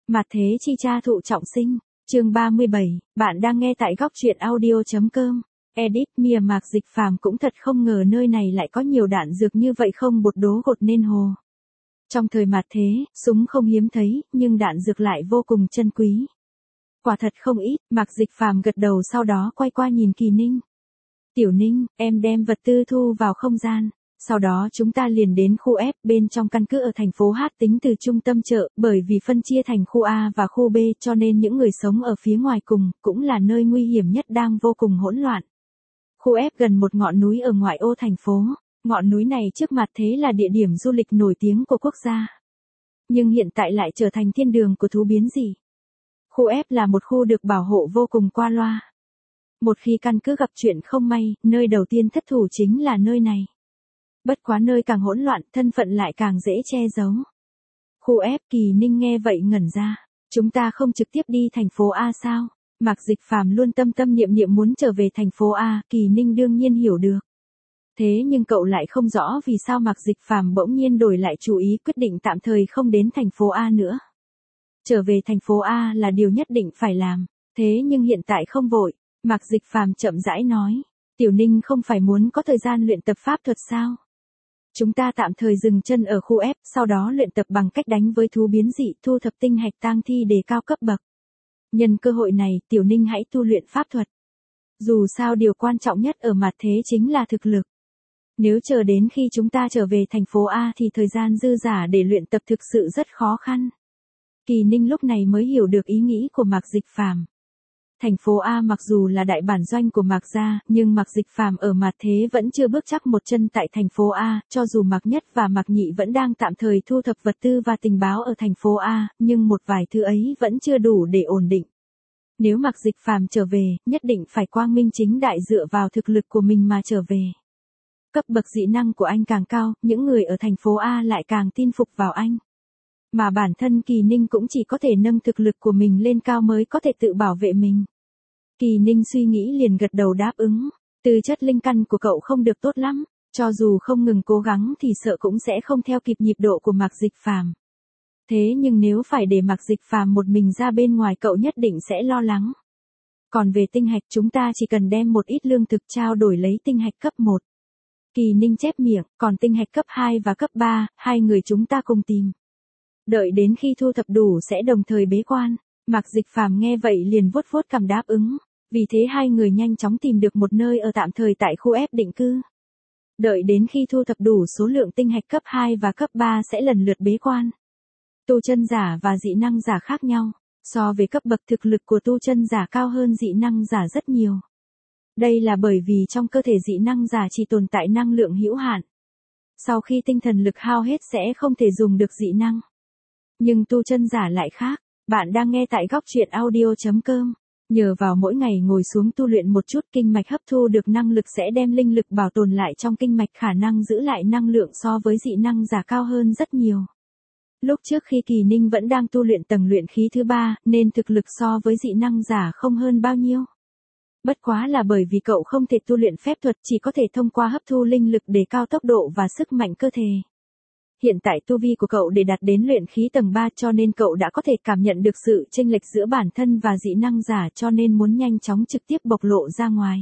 Mặt thế chi cha thụ trọng sinh, chương 37, bạn đang nghe tại góc truyện audio.com. Edit Mia Mạc Dịch Phàm cũng thật không ngờ nơi này lại có nhiều đạn dược như vậy không bột đố gột nên hồ. Trong thời mặt thế, súng không hiếm thấy, nhưng đạn dược lại vô cùng chân quý. Quả thật không ít, Mạc Dịch Phàm gật đầu sau đó quay qua nhìn Kỳ Ninh. Tiểu Ninh, em đem vật tư thu vào không gian. Sau đó chúng ta liền đến khu F bên trong căn cứ ở thành phố H tính từ trung tâm chợ, bởi vì phân chia thành khu A và khu B cho nên những người sống ở phía ngoài cùng, cũng là nơi nguy hiểm nhất đang vô cùng hỗn loạn. Khu F gần một ngọn núi ở ngoại ô thành phố, ngọn núi này trước mặt thế là địa điểm du lịch nổi tiếng của quốc gia. Nhưng hiện tại lại trở thành thiên đường của thú biến dị. Khu F là một khu được bảo hộ vô cùng qua loa. Một khi căn cứ gặp chuyện không may, nơi đầu tiên thất thủ chính là nơi này. Bất quá nơi càng hỗn loạn, thân phận lại càng dễ che giấu. Khu F. Kỳ Ninh nghe vậy ngẩn ra. Chúng ta không trực tiếp đi thành phố A sao? Mạc Dịch Phàm luôn tâm tâm niệm niệm muốn trở về thành phố A, Kỳ Ninh đương nhiên hiểu được. Thế nhưng cậu lại không rõ vì sao Mạc Dịch Phàm bỗng nhiên đổi lại chủ ý quyết định tạm thời không đến thành phố A nữa. Trở về thành phố A là điều nhất định phải làm, thế nhưng hiện tại không vội, Mạc Dịch Phàm chậm rãi nói. Tiểu Ninh không phải muốn có thời gian luyện tập pháp thuật sao? Chúng ta tạm thời dừng chân ở khu F, sau đó luyện tập bằng cách đánh với thú biến dị, thu thập tinh hạch tang thi để cao cấp bậc. Nhân cơ hội này, Tiểu Ninh hãy tu luyện pháp thuật. Dù sao điều quan trọng nhất ở mặt thế chính là thực lực. Nếu chờ đến khi chúng ta trở về thành phố A thì thời gian dư dả để luyện tập thực sự rất khó khăn. Kỳ Ninh lúc này mới hiểu được ý nghĩ của Mạc Dịch Phàm. Thành phố A mặc dù là đại bản doanh của Mạc gia, nhưng Mạc Dịch Phàm ở mặt thế vẫn chưa bước chắc một chân tại thành phố A, cho dù Mạc Nhất và Mạc Nhị vẫn đang tạm thời thu thập vật tư và tình báo ở thành phố A, nhưng một vài thứ ấy vẫn chưa đủ để ổn định. Nếu Mạc Dịch Phàm trở về, nhất định phải quang minh chính đại dựa vào thực lực của mình mà trở về. Cấp bậc dị năng của anh càng cao, những người ở thành phố A lại càng tin phục vào anh. Mà bản thân Kỳ Ninh cũng chỉ có thể nâng thực lực của mình lên cao mới có thể tự bảo vệ mình. Kỳ Ninh suy nghĩ liền gật đầu đáp ứng. Tư chất linh căn của cậu không được tốt lắm, cho dù không ngừng cố gắng thì sợ cũng sẽ không theo kịp nhịp độ của Mạc Dịch Phàm. Thế nhưng nếu phải để Mạc Dịch Phàm một mình ra bên ngoài cậu nhất định sẽ lo lắng. Còn về tinh hạch chúng ta chỉ cần đem một ít lương thực trao đổi lấy tinh hạch cấp 1. Kỳ Ninh chép miệng, còn tinh hạch cấp 2 và cấp 3, hai người chúng ta cùng tìm. Đợi đến khi thu thập đủ sẽ đồng thời bế quan. Mạc Dịch Phàm nghe vậy liền vuốt vuốt cằm đáp ứng. Vì thế hai người nhanh chóng tìm được một nơi ở tạm thời tại khu F định cư. Đợi đến khi thu thập đủ số lượng tinh hạch cấp 2 và cấp 3 sẽ lần lượt bế quan. Tu chân giả và dị năng giả khác nhau. So với cấp bậc thực lực của tu chân giả cao hơn dị năng giả rất nhiều. Đây là bởi vì trong cơ thể dị năng giả chỉ tồn tại năng lượng hữu hạn. Sau khi tinh thần lực hao hết sẽ không thể dùng được dị năng. Nhưng tu chân giả lại khác. Bạn đang nghe tại góc truyện audio.com. Nhờ vào mỗi ngày ngồi xuống tu luyện một chút kinh mạch hấp thu được năng lực sẽ đem linh lực bảo tồn lại trong kinh mạch khả năng giữ lại năng lượng so với dị năng giả cao hơn rất nhiều. Lúc trước khi Kỳ Ninh vẫn đang tu luyện tầng luyện khí thứ 3 nên thực lực so với dị năng giả không hơn bao nhiêu. Bất quá là bởi vì cậu không thể tu luyện phép thuật chỉ có thể thông qua hấp thu linh lực để cao tốc độ và sức mạnh cơ thể. Hiện tại tu vi của cậu để đạt đến luyện khí tầng 3 cho nên cậu đã có thể cảm nhận được sự chênh lệch giữa bản thân và dị năng giả cho nên muốn nhanh chóng trực tiếp bộc lộ ra ngoài.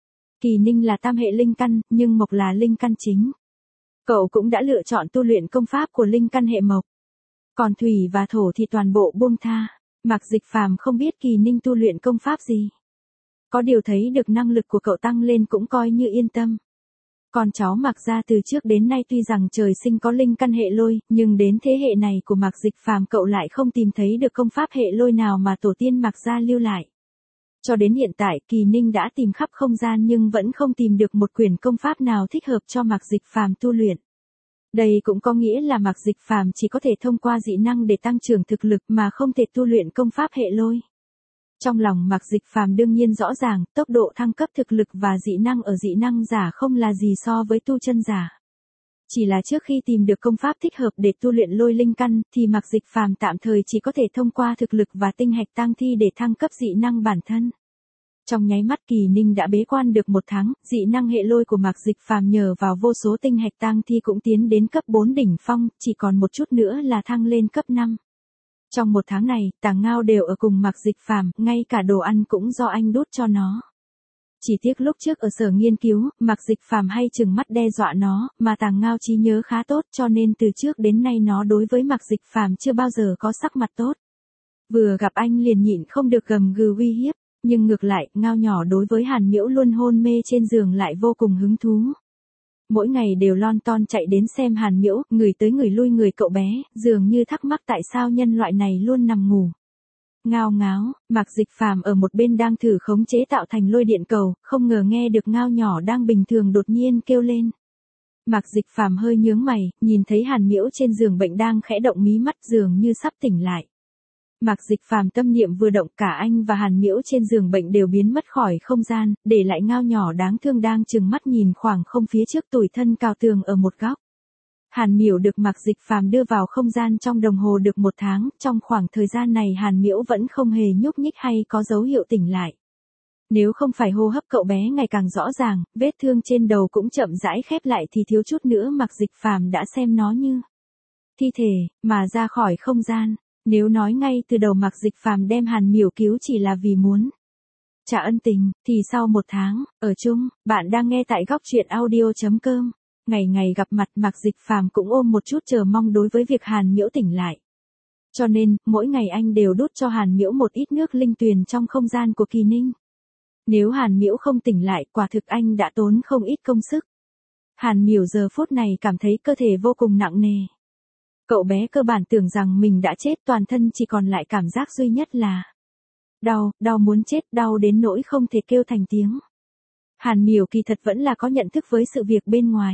Kỳ Ninh là tam hệ linh căn, nhưng mộc là linh căn chính. Cậu cũng đã lựa chọn tu luyện công pháp của linh căn hệ mộc. Còn thủy và thổ thì toàn bộ buông tha. Mạc Dịch Phàm không biết Kỳ Ninh tu luyện công pháp gì. Có điều thấy được năng lực của cậu tăng lên cũng coi như yên tâm. Con cháu Mạc gia từ trước đến nay tuy rằng trời sinh có linh căn hệ lôi, nhưng đến thế hệ này của Mạc Dịch Phàm cậu lại không tìm thấy được công pháp hệ lôi nào mà tổ tiên Mạc gia lưu lại. Cho đến hiện tại, Kỳ Ninh đã tìm khắp không gian nhưng vẫn không tìm được một quyển công pháp nào thích hợp cho Mạc Dịch Phàm tu luyện. Đây cũng có nghĩa là Mạc Dịch Phàm chỉ có thể thông qua dị năng để tăng trưởng thực lực mà không thể tu luyện công pháp hệ lôi. Trong lòng Mạc Dịch Phàm đương nhiên rõ ràng, tốc độ thăng cấp thực lực và dị năng ở dị năng giả không là gì so với tu chân giả. Chỉ là trước khi tìm được công pháp thích hợp để tu luyện lôi linh căn, thì Mạc Dịch Phàm tạm thời chỉ có thể thông qua thực lực và tinh hạch tang thi để thăng cấp dị năng bản thân. Trong nháy mắt Kỳ Ninh đã bế quan được 1 tháng, dị năng hệ lôi của Mạc Dịch Phàm nhờ vào vô số tinh hạch tang thi cũng tiến đến cấp 4 đỉnh phong, chỉ còn một chút nữa là thăng lên cấp 5. Trong một tháng này, Tàng Ngao đều ở cùng Mạc Dịch Phàm, ngay cả đồ ăn cũng do anh đút cho nó. Chỉ tiếc lúc trước ở sở nghiên cứu, Mạc Dịch Phàm hay trừng mắt đe dọa nó, mà Tàng Ngao trí nhớ khá tốt cho nên từ trước đến nay nó đối với Mạc Dịch Phàm chưa bao giờ có sắc mặt tốt. Vừa gặp anh liền nhịn không được gầm gừ uy hiếp, nhưng ngược lại, Ngao nhỏ đối với Hàn Miễu luôn hôn mê trên giường lại vô cùng hứng thú. Mỗi ngày đều lon ton chạy đến xem Hàn Miễu, người tới người lui người cậu bé, dường như thắc mắc tại sao nhân loại này luôn nằm ngủ. Ngao ngáo, Mạc Dịch Phàm ở một bên đang thử khống chế tạo thành lôi điện cầu, không ngờ nghe được Ngao nhỏ đang bình thường đột nhiên kêu lên. Mạc Dịch Phàm hơi nhướng mày, nhìn thấy Hàn Miễu trên giường bệnh đang khẽ động mí mắt dường như sắp tỉnh lại. Mạc Dịch Phàm tâm niệm vừa động, cả anh và Hàn Miễu trên giường bệnh đều biến mất khỏi không gian, để lại Ngao nhỏ đáng thương đang trừng mắt nhìn khoảng không phía trước tủi thân cào tường ở một góc. Hàn Miễu được Mạc Dịch Phàm đưa vào không gian trong đồng hồ được 1 tháng, trong khoảng thời gian này Hàn Miễu vẫn không hề nhúc nhích hay có dấu hiệu tỉnh lại. Nếu không phải hô hấp cậu bé ngày càng rõ ràng, vết thương trên đầu cũng chậm rãi khép lại thì thiếu chút nữa Mạc Dịch Phàm đã xem nó như thi thể, mà ra khỏi không gian. Nếu nói ngay từ đầu Mạc Dịch Phàm đem Hàn Miễu cứu chỉ là vì muốn trả ân tình, thì sau 1 tháng, ở chung, bạn đang nghe tại góc truyện audio.com. Ngày ngày gặp mặt Mạc Dịch Phàm cũng ôm một chút chờ mong đối với việc Hàn Miễu tỉnh lại. Cho nên, mỗi ngày anh đều đút cho Hàn Miễu một ít nước linh tuyền trong không gian của Kỳ Ninh. Nếu Hàn Miễu không tỉnh lại, quả thực anh đã tốn không ít công sức. Hàn Miễu giờ phút này cảm thấy cơ thể vô cùng nặng nề. Cậu bé cơ bản tưởng rằng mình đã chết, toàn thân chỉ còn lại cảm giác duy nhất là đau, đau muốn chết, đau đến nỗi không thể kêu thành tiếng. Hàn Miễu kỳ thật vẫn là có nhận thức với sự việc bên ngoài.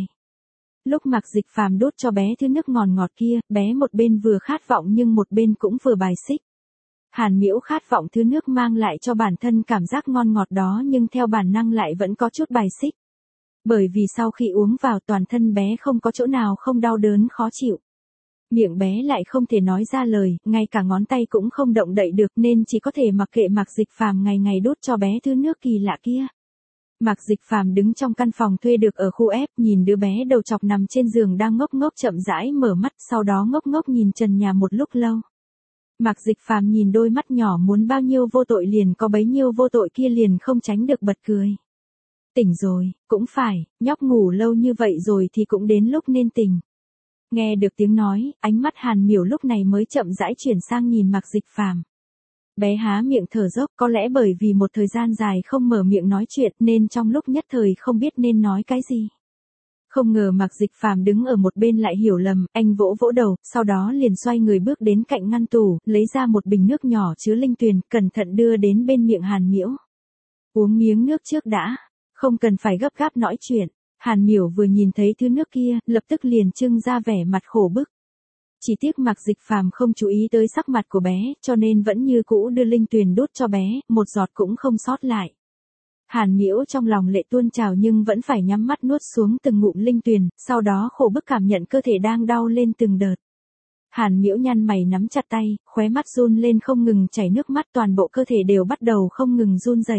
Lúc Mạc Dịch Phàm đút cho bé thứ nước ngọt ngọt kia, bé một bên vừa khát vọng nhưng một bên cũng vừa bài xích. Hàn Miễu khát vọng thứ nước mang lại cho bản thân cảm giác ngon ngọt đó nhưng theo bản năng lại vẫn có chút bài xích. Bởi vì sau khi uống vào toàn thân bé không có chỗ nào không đau đớn khó chịu. Miệng bé lại không thể nói ra lời, ngay cả ngón tay cũng không động đậy được nên chỉ có thể mặc kệ Mạc Dịch Phàm ngày ngày đút cho bé thứ nước kỳ lạ kia. Mạc Dịch Phàm đứng trong căn phòng thuê được ở khu F, nhìn đứa bé đầu chọc nằm trên giường đang ngốc ngốc chậm rãi mở mắt, sau đó ngốc ngốc nhìn trần nhà một lúc lâu. Mạc Dịch Phàm nhìn đôi mắt nhỏ muốn bao nhiêu vô tội liền có bấy nhiêu vô tội kia liền không tránh được bật cười. Tỉnh rồi, cũng phải, nhóc ngủ lâu như vậy rồi thì cũng đến lúc nên tỉnh. Nghe được tiếng nói, ánh mắt Hàn Miễu lúc này mới chậm rãi chuyển sang nhìn Mạc Dịch Phàm. Bé há miệng thở dốc, có lẽ bởi vì một thời gian dài không mở miệng nói chuyện nên trong lúc nhất thời không biết nên nói cái gì. Không ngờ Mạc Dịch Phàm đứng ở một bên lại hiểu lầm, anh vỗ vỗ đầu, sau đó liền xoay người bước đến cạnh ngăn tủ, lấy ra một bình nước nhỏ chứa linh tuyền, cẩn thận đưa đến bên miệng Hàn Miễu. Uống miếng nước trước đã, không cần phải gấp gáp nói chuyện. Hàn Miễu vừa nhìn thấy thứ nước kia, lập tức liền trưng ra vẻ mặt khổ bức. Chỉ tiếc Mạc Dịch Phàm không chú ý tới sắc mặt của bé, cho nên vẫn như cũ đưa linh tuyền đút cho bé, một giọt cũng không sót lại. Hàn Miễu trong lòng lệ tuôn trào nhưng vẫn phải nhắm mắt nuốt xuống từng ngụm linh tuyền, sau đó khổ bức cảm nhận cơ thể đang đau lên từng đợt. Hàn Miễu nhăn mày nắm chặt tay, khóe mắt run lên không ngừng chảy nước mắt, toàn bộ cơ thể đều bắt đầu không ngừng run rẩy.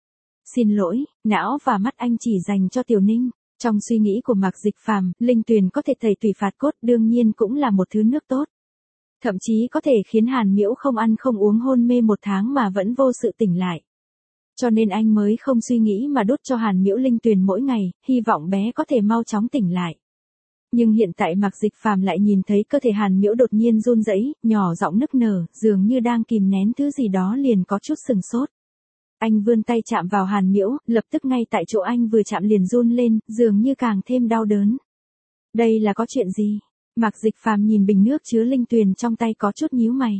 Xin lỗi, não và mắt anh chỉ dành cho Tiểu Ninh. Trong suy nghĩ của Mạc Dịch Phàm, linh tuyền có thể tẩy tủy phạt cốt, đương nhiên cũng là một thứ nước tốt. Thậm chí có thể khiến Hàn Miễu không ăn không uống hôn mê 1 tháng mà vẫn vô sự tỉnh lại. Cho nên anh mới không suy nghĩ mà đút cho Hàn Miễu linh tuyền mỗi ngày, hy vọng bé có thể mau chóng tỉnh lại. Nhưng hiện tại Mạc Dịch Phàm lại nhìn thấy cơ thể Hàn Miễu đột nhiên run rẩy, nhỏ giọng nức nở, dường như đang kìm nén thứ gì đó liền có chút sừng sốt. Anh vươn tay chạm vào Hàn Miễu, lập tức ngay tại chỗ anh vừa chạm liền run lên, dường như càng thêm đau đớn. Đây là có chuyện gì? Mạc Dịch Phàm nhìn bình nước chứa linh tuyền trong tay có chút nhíu mày.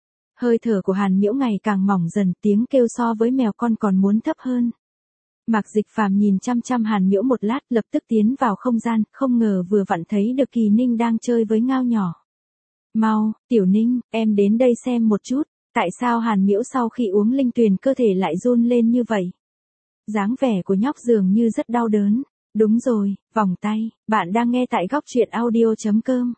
Hơi thở của Hàn Miễu ngày càng mỏng dần, tiếng kêu so với mèo con còn muốn thấp hơn. Mạc Dịch Phàm nhìn chăm chăm Hàn Miễu một lát, lập tức tiến vào không gian, không ngờ vừa vặn thấy được Kỳ Ninh đang chơi với Ngao nhỏ. Mau, Tiểu Ninh, em đến đây xem một chút. Tại sao Hàn Miễu sau khi uống linh tuyền cơ thể lại run lên như vậy? Dáng vẻ của nhóc dường như rất đau đớn. Đúng rồi, vòng tay, bạn đang nghe tại góc truyện audio.com.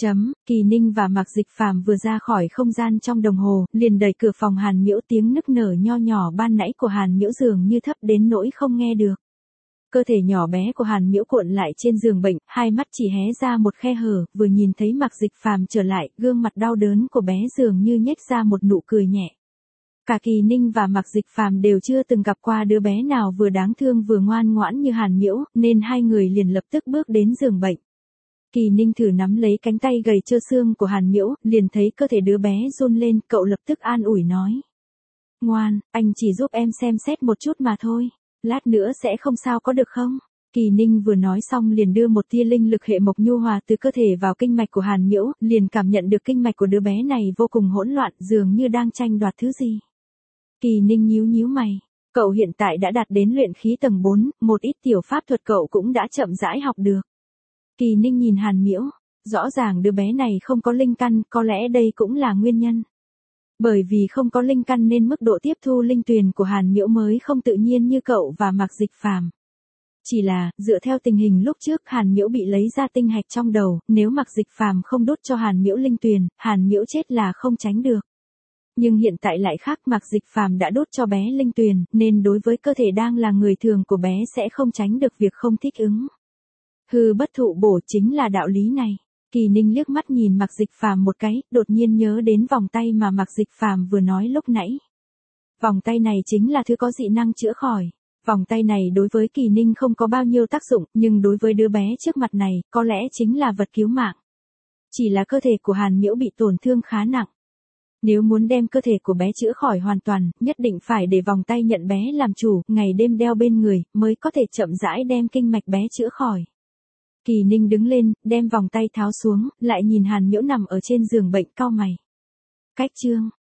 Kỳ Ninh và Mạc Dịch Phàm vừa ra khỏi không gian trong đồng hồ, liền đẩy cửa phòng Hàn Miễu, tiếng nức nở nho nhỏ ban nãy của Hàn Miễu dường như thấp đến nỗi không nghe được. Cơ thể nhỏ bé của Hàn Miễu cuộn lại trên giường bệnh, hai mắt chỉ hé ra một khe hở, vừa nhìn thấy Mạc Dịch Phàm trở lại, gương mặt đau đớn của bé dường như nhếch ra một nụ cười nhẹ. Cả Kỳ Ninh và Mạc Dịch Phàm đều chưa từng gặp qua đứa bé nào vừa đáng thương vừa ngoan ngoãn như Hàn Miễu, nên hai người liền lập tức bước đến giường bệnh. Kỳ Ninh thử nắm lấy cánh tay gầy trơ xương của Hàn Miễu, liền thấy cơ thể đứa bé run lên, cậu lập tức an ủi nói. Ngoan, anh chỉ giúp em xem xét một chút mà thôi, lát nữa sẽ không sao có được không? Kỳ Ninh vừa nói xong liền đưa một tia linh lực hệ mộc nhu hòa từ cơ thể vào kinh mạch của Hàn Miễu, liền cảm nhận được kinh mạch của đứa bé này vô cùng hỗn loạn, dường như đang tranh đoạt thứ gì. Kỳ Ninh nhíu nhíu mày, cậu hiện tại đã đạt đến luyện khí tầng 4, một ít tiểu pháp thuật cậu cũng đã chậm rãi học được. Kỳ Ninh nhìn Hàn Miễu, rõ ràng đứa bé này không có linh căn, có lẽ đây cũng là nguyên nhân. Bởi vì không có linh căn nên mức độ tiếp thu linh tuyền của Hàn Miễu mới không tự nhiên như cậu và Mạc Dịch Phàm. Chỉ là, dựa theo tình hình lúc trước Hàn Miễu bị lấy ra tinh hạch trong đầu, nếu Mạc Dịch Phàm không đốt cho Hàn Miễu linh tuyền, Hàn Miễu chết là không tránh được. Nhưng hiện tại lại khác, Mạc Dịch Phàm đã đốt cho bé linh tuyền, nên đối với cơ thể đang là người thường của bé sẽ không tránh được việc không thích ứng. Hư bất thụ bổ chính là đạo lý này. Kỳ Ninh liếc mắt nhìn Mạc Dịch Phàm một cái, đột nhiên nhớ đến vòng tay mà Mạc Dịch Phàm vừa nói lúc nãy. Vòng tay này chính là thứ có dị năng chữa khỏi. Vòng tay này đối với Kỳ Ninh không có bao nhiêu tác dụng, nhưng đối với đứa bé trước mặt này, có lẽ chính là vật cứu mạng. Chỉ là cơ thể của Hàn Miễu bị tổn thương khá nặng. Nếu muốn đem cơ thể của bé chữa khỏi hoàn toàn, nhất định phải để vòng tay nhận bé làm chủ, ngày đêm đeo bên người, mới có thể chậm rãi đem kinh mạch bé chữa khỏi. Kỳ Ninh đứng lên, đem vòng tay tháo xuống, lại nhìn Hàn Miễu nằm ở trên giường bệnh, cau mày. Cách chương